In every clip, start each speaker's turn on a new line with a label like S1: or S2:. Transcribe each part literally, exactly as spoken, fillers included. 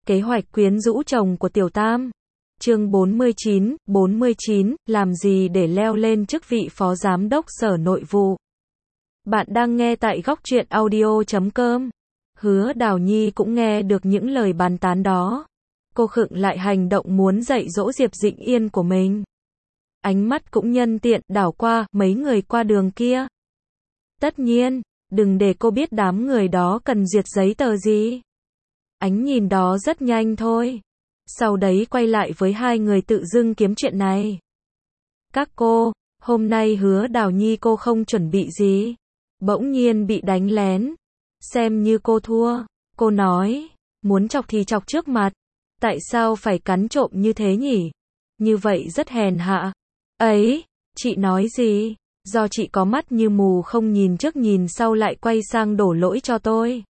S1: Kế hoạch quyến rũ chồng của Tiểu Tam. Chương bốn mươi chín, bốn mươi chín, làm gì để leo lên chức vị phó giám đốc Sở Nội vụ. Bạn đang nghe tại góc truyện audio chấm com. Hứa Đào Nhi cũng nghe được những lời bàn tán đó. Cô khựng lại hành động muốn dạy dỗ Diệp Dĩnh Yên của mình. Ánh mắt cũng nhân tiện đảo qua mấy người qua đường kia. Tất nhiên, đừng để cô biết đám người đó cần duyệt giấy tờ gì. Ánh nhìn đó rất nhanh thôi. Sau đấy quay lại với hai người tự dưng kiếm chuyện này. Các cô, hôm nay Hứa Đào Nhi cô không chuẩn bị gì. Bỗng nhiên bị đánh lén. Xem như cô thua. Cô nói, muốn chọc thì chọc trước mặt. Tại sao phải cắn trộm như thế nhỉ? Như vậy rất hèn hạ. Ấy, chị nói gì? Do chị có mắt như mù không nhìn trước nhìn sau lại quay sang đổ lỗi cho tôi.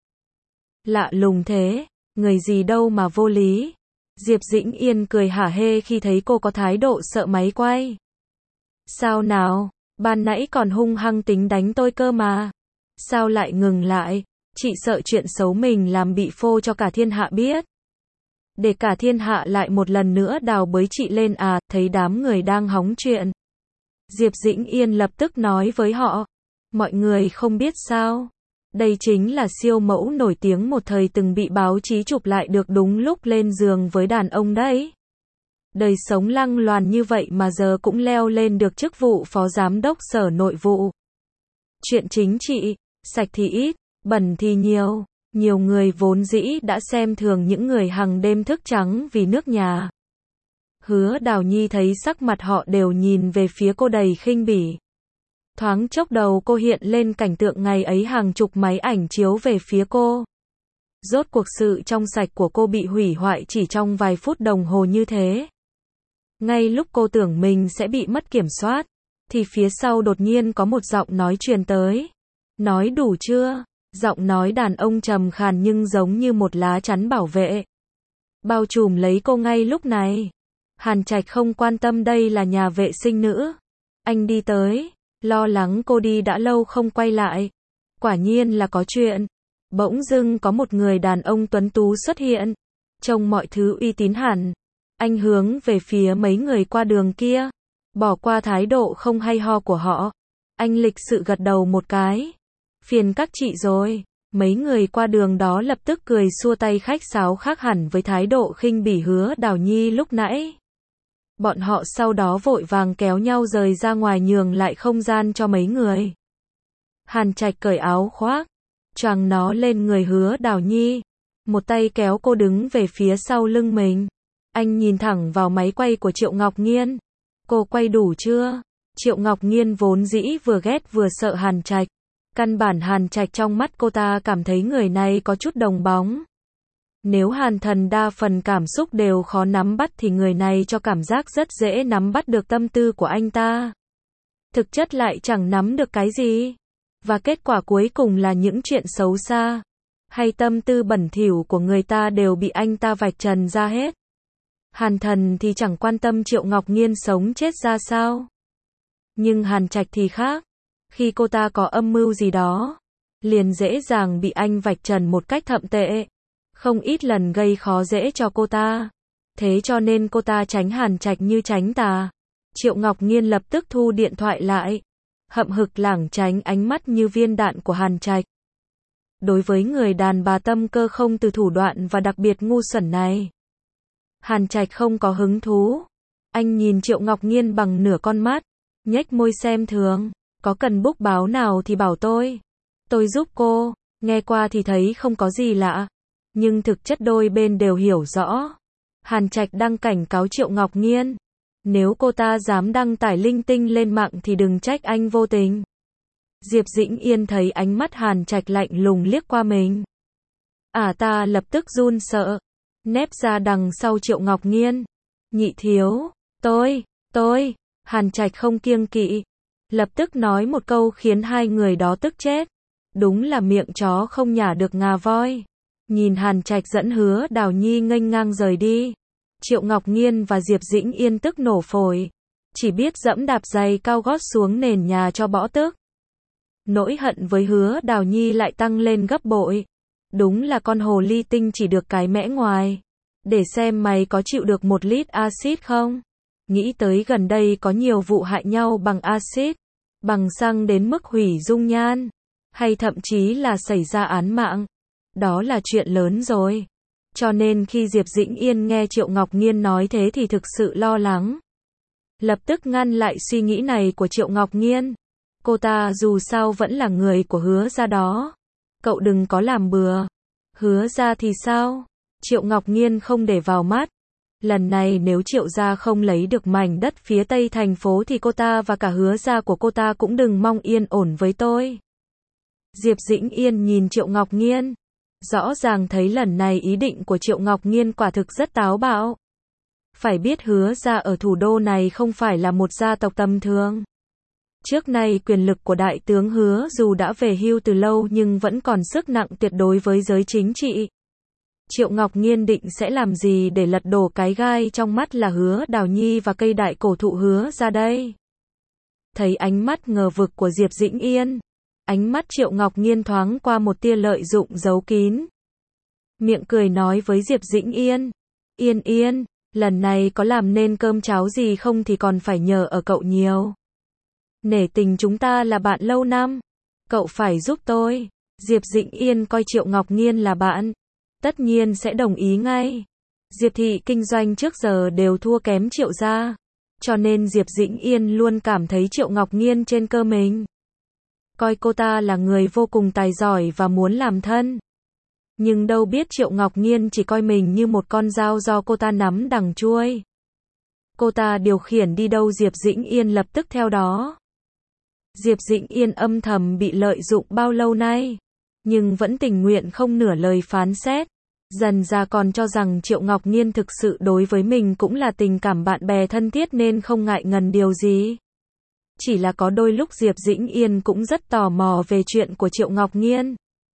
S1: Lạ lùng thế, người gì đâu mà vô lý. Diệp Dĩnh Yên cười hả hê khi thấy cô có thái độ sợ máy quay. Sao nào, ban nãy còn hung hăng tính đánh tôi cơ mà. Sao lại ngừng lại? Chị sợ chuyện xấu mình làm bị phô cho cả thiên hạ biết. Để cả thiên hạ lại một lần nữa đào bới chị lên à, thấy đám người đang hóng chuyện. Diệp Dĩnh Yên lập tức nói với họ. Mọi người không biết sao. Đây chính là siêu mẫu nổi tiếng một thời từng bị báo chí chụp lại được đúng lúc lên giường với đàn ông đấy. Đời sống lăng loàn như vậy mà giờ cũng leo lên được chức vụ phó giám đốc Sở Nội vụ. Chuyện chính trị, sạch thì ít, bẩn thì nhiều. Nhiều người vốn dĩ đã xem thường những người hằng đêm thức trắng vì nước nhà. Hứa Đào Nhi thấy sắc mặt họ đều nhìn về phía cô đầy khinh bỉ. Thoáng chốc đầu cô hiện lên cảnh tượng ngày ấy hàng chục máy ảnh chiếu về phía cô. Rốt cuộc sự trong sạch của cô bị hủy hoại chỉ trong vài phút đồng hồ như thế. Ngay lúc cô tưởng mình sẽ bị mất kiểm soát, thì phía sau đột nhiên có một giọng nói truyền tới. Nói đủ chưa? Giọng nói đàn ông trầm khàn nhưng giống như một lá chắn bảo vệ. Bao trùm lấy cô ngay lúc này. Hàn Trạch không quan tâm đây là nhà vệ sinh nữ. Anh đi tới, lo lắng cô đi đã lâu không quay lại. Quả nhiên là có chuyện. Bỗng dưng có một người đàn ông tuấn tú xuất hiện. Trông mọi thứ uy tín hẳn. Anh hướng về phía mấy người qua đường kia. Bỏ qua thái độ không hay ho của họ. Anh lịch sự gật đầu một cái. Phiền các chị rồi. Mấy người qua đường đó lập tức cười xua tay khách sáo khác hẳn với thái độ khinh bỉ Hứa Đào Nhi lúc nãy. Bọn họ sau đó vội vàng kéo nhau rời ra ngoài nhường lại không gian cho mấy người. Hàn Trạch cởi áo khoác, choàng nó lên người Hứa Đào Nhi. Một tay kéo cô đứng về phía sau lưng mình. Anh nhìn thẳng vào máy quay của Triệu Ngọc Nghiên. Cô quay đủ chưa? Triệu Ngọc Nghiên vốn dĩ vừa ghét vừa sợ Hàn Trạch. Căn bản Hàn Trạch trong mắt cô ta cảm thấy người này có chút đồng bóng. Nếu Hàn Thần đa phần cảm xúc đều khó nắm bắt thì người này cho cảm giác rất dễ nắm bắt được tâm tư của anh ta. Thực chất lại chẳng nắm được cái gì. Và kết quả cuối cùng là những chuyện xấu xa hay tâm tư bẩn thỉu của người ta đều bị anh ta vạch trần ra hết. Hàn Thần thì chẳng quan tâm Triệu Ngọc Nghiên sống chết ra sao. Nhưng Hàn Trạch thì khác. Khi cô ta có âm mưu gì đó, liền dễ dàng bị anh vạch trần một cách thậm tệ. Không ít lần gây khó dễ cho cô ta. Thế cho nên cô ta tránh Hàn Trạch như tránh tà. Triệu Ngọc Nghiên lập tức thu điện thoại lại. Hậm hực lảng tránh ánh mắt như viên đạn của Hàn Trạch. Đối với người đàn bà tâm cơ không từ thủ đoạn và đặc biệt ngu xuẩn này, Hàn Trạch không có hứng thú. Anh nhìn Triệu Ngọc Nghiên bằng nửa con mắt, nhếch môi xem thường. Có cần búc báo nào thì bảo tôi. Tôi giúp cô. Nghe qua thì thấy không có gì lạ. Nhưng thực chất đôi bên đều hiểu rõ. Hàn Trạch đang cảnh cáo Triệu Ngọc Nghiên. Nếu cô ta dám đăng tải linh tinh lên mạng thì đừng trách anh vô tình. Diệp Dĩnh Yên thấy ánh mắt Hàn Trạch lạnh lùng liếc qua mình. À ta lập tức run sợ. Nép ra đằng sau Triệu Ngọc Nghiên. Nhị thiếu. Tôi. Tôi. Hàn Trạch không kiêng kỵ. Lập tức nói một câu khiến hai người đó tức chết. Đúng là miệng chó không nhả được ngà voi. Nhìn Hàn Trạch dẫn Hứa Đào Nhi nghênh ngang rời đi. Triệu Ngọc Nghiên và Diệp Dĩnh Yên tức nổ phổi. Chỉ biết dẫm đạp giày cao gót xuống nền nhà cho bỏ tức. Nỗi hận với Hứa Đào Nhi lại tăng lên gấp bội. Đúng là con hồ ly tinh chỉ được cái mẽ ngoài. để xem mày có chịu được một lít axit không. Nghĩ tới gần đây có nhiều vụ hại nhau bằng axit, bằng xăng đến mức hủy dung nhan, hay thậm chí là xảy ra án mạng. Đó là chuyện lớn rồi. Cho nên khi Diệp Dĩnh Yên nghe Triệu Ngọc Nhiên nói thế thì thực sự lo lắng. Lập tức ngăn lại suy nghĩ này của Triệu Ngọc Nhiên. Cô ta dù sao vẫn là người của Hứa gia đó. Cậu đừng có làm bừa. Hứa gia thì sao? Triệu Ngọc Nhiên không để vào mắt. Lần này nếu Triệu gia không lấy được mảnh đất phía tây thành phố thì cô ta và cả Hứa gia của cô ta cũng đừng mong yên ổn với tôi. Diệp Dĩnh Yên nhìn Triệu Ngọc Nhiên. Rõ ràng thấy lần này ý định của Triệu Ngọc Nhiên quả thực rất táo bạo. Phải biết Hứa gia ở thủ đô này không phải là một gia tộc tầm thường. Trước nay quyền lực của đại tướng Hứa dù đã về hưu từ lâu nhưng vẫn còn sức nặng tuyệt đối với giới chính trị. Triệu Ngọc Nhiên định sẽ làm gì để lật đổ cái gai trong mắt là Hứa Đào Nhi và cây đại cổ thụ Hứa ra đây? Thấy ánh mắt ngờ vực của Diệp Dĩnh Yên, ánh mắt Triệu Ngọc Nhiên thoáng qua một tia lợi dụng giấu kín. Miệng cười nói với Diệp Dĩnh Yên, Yên Yên, lần này có làm nên cơm cháo gì không thì còn phải nhờ ở cậu nhiều. Nể tình chúng ta là bạn lâu năm, cậu phải giúp tôi. Diệp Dĩnh Yên coi Triệu Ngọc Nhiên là bạn, tất nhiên sẽ đồng ý ngay. Diệp thị kinh doanh trước giờ đều thua kém Triệu gia, cho nên Diệp Dĩnh Yên luôn cảm thấy Triệu Ngọc Nhiên trên cơ mình. Coi cô ta là người vô cùng tài giỏi và muốn làm thân. Nhưng đâu biết Triệu Ngọc Nhiên chỉ coi mình như một con dao do cô ta nắm đằng chuôi. Cô ta điều khiển đi đâu Diệp Dĩnh Yên lập tức theo đó. Diệp Dĩnh Yên âm thầm bị lợi dụng bao lâu nay, nhưng vẫn tình nguyện không nửa lời phán xét. Dần ra còn cho rằng Triệu Ngọc Nhiên thực sự đối với mình cũng là tình cảm bạn bè thân thiết nên không ngại ngần điều gì. Chỉ là có đôi lúc Diệp Dĩnh Yên cũng rất tò mò về chuyện của Triệu Ngọc Nhiên.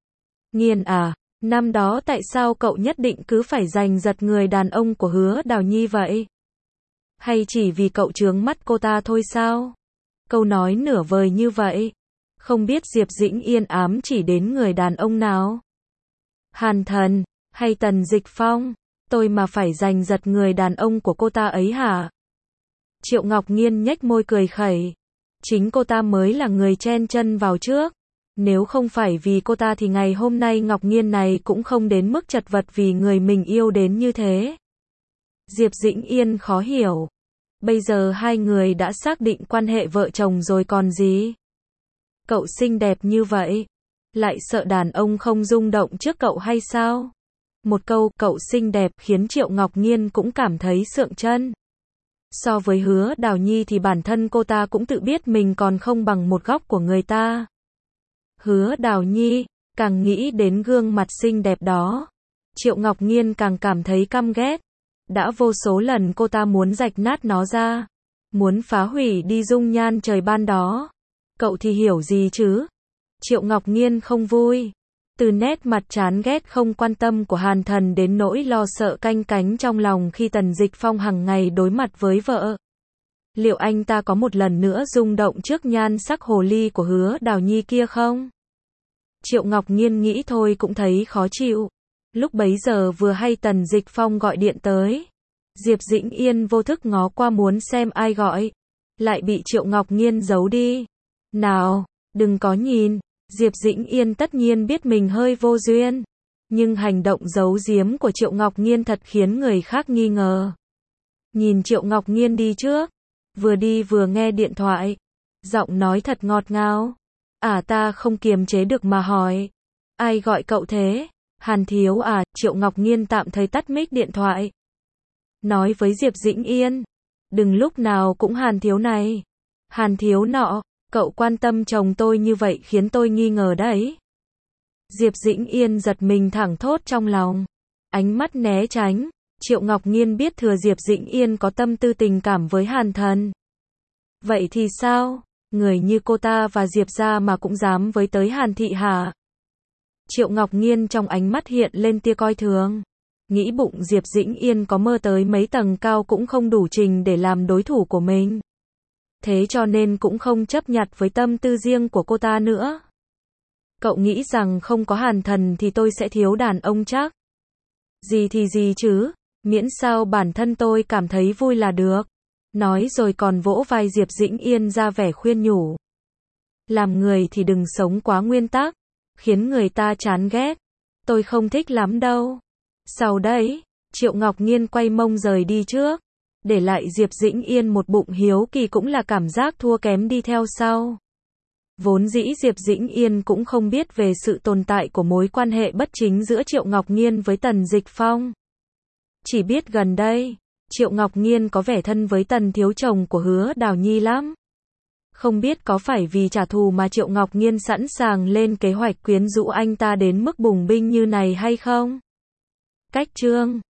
S1: Nhiên à, năm đó tại sao cậu nhất định cứ phải giành giật người đàn ông của Hứa Đào Nhi vậy? Hay chỉ vì cậu chướng mắt cô ta thôi sao? Câu nói nửa vời như vậy. Không biết Diệp Dĩnh Yên ám chỉ đến người đàn ông nào? Hàn Thần, hay Tần Dịch Phong? Tôi mà phải giành giật người đàn ông của cô ta ấy hả? Triệu Ngọc Nhiên nhếch môi cười khẩy. Chính cô ta mới là người chen chân vào trước. Nếu không phải vì cô ta thì ngày hôm nay Ngọc Nhiên này cũng không đến mức chật vật vì người mình yêu đến như thế. Diệp Dĩnh Yên khó hiểu. Bây giờ hai người đã xác định quan hệ vợ chồng rồi còn gì? Cậu xinh đẹp như vậy, lại sợ đàn ông không rung động trước cậu hay sao? Một câu cậu xinh đẹp khiến Triệu Ngọc Nhiên cũng cảm thấy sượng chân. So với Hứa Đào Nhi thì bản thân cô ta cũng tự biết mình còn không bằng một góc của người ta. Hứa Đào Nhi, càng nghĩ đến gương mặt xinh đẹp đó, Triệu Ngọc Nhiên càng cảm thấy căm ghét. Đã vô số lần cô ta muốn rạch nát nó ra, muốn phá hủy đi dung nhan trời ban đó. Cậu thì hiểu gì chứ? Triệu Ngọc Nhiên không vui. Từ nét mặt chán ghét không quan tâm của Hàn Thần đến nỗi lo sợ canh cánh trong lòng khi Tần Dịch Phong hàng ngày đối mặt với vợ. Liệu anh ta có một lần nữa rung động trước nhan sắc hồ ly của Hứa Đào Nhi kia không? Triệu Ngọc Nhiên nghĩ thôi cũng thấy khó chịu. Lúc bấy giờ vừa hay Tần Dịch Phong gọi điện tới. Diệp Dĩnh Yên vô thức ngó qua muốn xem ai gọi. Lại bị Triệu Ngọc Nhiên giấu đi. Nào, đừng có nhìn. Diệp Dĩnh Yên tất nhiên biết mình hơi vô duyên. Nhưng hành động giấu giếm của Triệu Ngọc Nhiên thật khiến người khác nghi ngờ. Nhìn Triệu Ngọc Nhiên đi trước. Vừa đi vừa nghe điện thoại. Giọng nói thật ngọt ngào. À ta không kiềm chế được mà hỏi. Ai gọi cậu thế? Hàn Thiếu à? Triệu Ngọc Nhiên tạm thời tắt mic điện thoại. Nói với Diệp Dĩnh Yên. Đừng lúc nào cũng Hàn Thiếu này. Hàn Thiếu nọ. Cậu quan tâm chồng tôi như vậy khiến tôi nghi ngờ đấy. Diệp Dĩnh Yên giật mình thẳng thốt trong lòng. Ánh mắt né tránh. Triệu Ngọc Nhiên biết thừa Diệp Dĩnh Yên có tâm tư tình cảm với Hàn Thần. Vậy thì sao? Người như cô ta và Diệp gia mà cũng dám với tới Hàn thị hả? Triệu Ngọc Nhiên trong ánh mắt hiện lên tia coi thường. Nghĩ bụng Diệp Dĩnh Yên có mơ tới mấy tầng cao cũng không đủ trình để làm đối thủ của mình. Thế cho nên cũng không chấp nhặt với tâm tư riêng của cô ta nữa. Cậu nghĩ rằng không có Hàn Thần thì tôi sẽ thiếu đàn ông chắc? Gì thì gì chứ? Miễn sao bản thân tôi cảm thấy vui là được. Nói rồi còn vỗ vai Diệp Dĩnh Yên ra vẻ khuyên nhủ. Làm người thì đừng sống quá nguyên tắc, khiến người ta chán ghét. Tôi không thích lắm đâu. Sau đấy, Triệu Ngọc Nhiên quay mông rời đi trước, để lại Diệp Dĩnh Yên một bụng hiếu kỳ cũng là cảm giác thua kém đi theo sau. Vốn dĩ Diệp Dĩnh Yên cũng không biết về sự tồn tại của mối quan hệ bất chính giữa Triệu Ngọc Nhiên với Tần Dịch Phong. Chỉ biết gần đây, Triệu Ngọc Nhiên có vẻ thân với Tần thiếu chồng của Hứa Đào Nhi lắm. Không biết có phải vì trả thù mà Triệu Ngọc Nhiên sẵn sàng lên kế hoạch quyến rũ anh ta đến mức bùng binh như này hay không? Cách chương